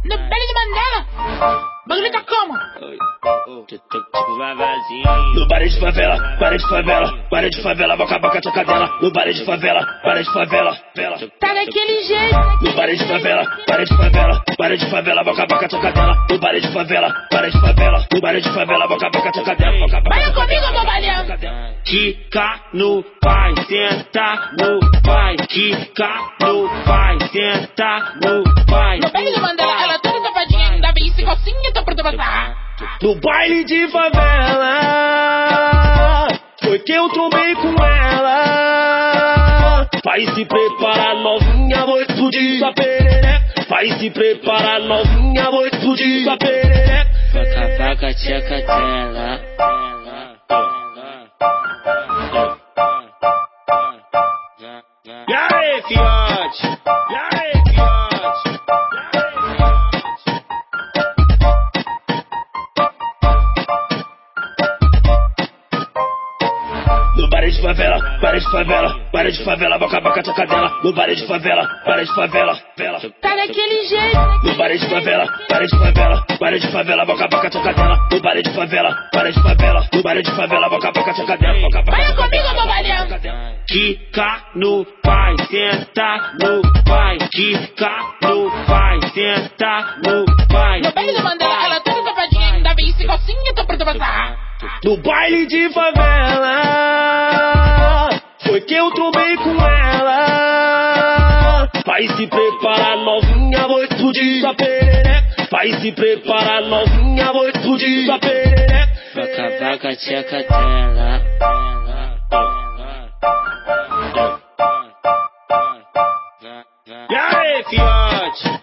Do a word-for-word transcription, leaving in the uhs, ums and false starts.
No baile de Mandela. Bagulho tá como? Tipo vai vazio. No baile de favela, baile de favela, baile de favela, boca a boca tua cadela. No baile de favela, baile de favela, vela. Tá daquele jeito. No baile de favela, baile de favela, baile de favela, boca a boca tua cadela. No baile de favela, baile de favela, no baile de favela, boca a boca tua cadela. Baila comigo, bobalhão. Quica no pai, senta no pai, quica no pai, senta no pai. No baile de Mandela, ela toda safadinha, ainda vem esse cocinho, tô pronto pra passar. No baile de favela, foi que eu trombei com ela. Vai se preparar, novinha, vou explodir sua perereca. Vai se preparar, novinha, vou explodir sua perereca. Vaca, vaca, tcheca, tela. E aí, fiote? E aí, fiote? No baile de favela, baile de favela, baile de favela, boca a boca tua cadela. No baile de favela, baile de favela, vela. Tá daquele jeito. No baile de favela, baile de favela, baile de favela, boca a boca tua cadela. No baile de favela, baile de favela, no baile de favela, boca a boca tua cadela. Baila comigo, bobalhão. Quica no pai, senta no pai, quica no pai, senta no pai. No baile de Mandela, ela toda safadinha, ainda vem esse cocinho, tô pronto pra passar. No baile de favela, foi que eu trombei com ela. Vai se preparar, novinha, vou explodir sua perereca. Vai se preparar, novinha, vou explodir sua perereca. Vaca, vaca, tcheca, tela. E aí, fiote?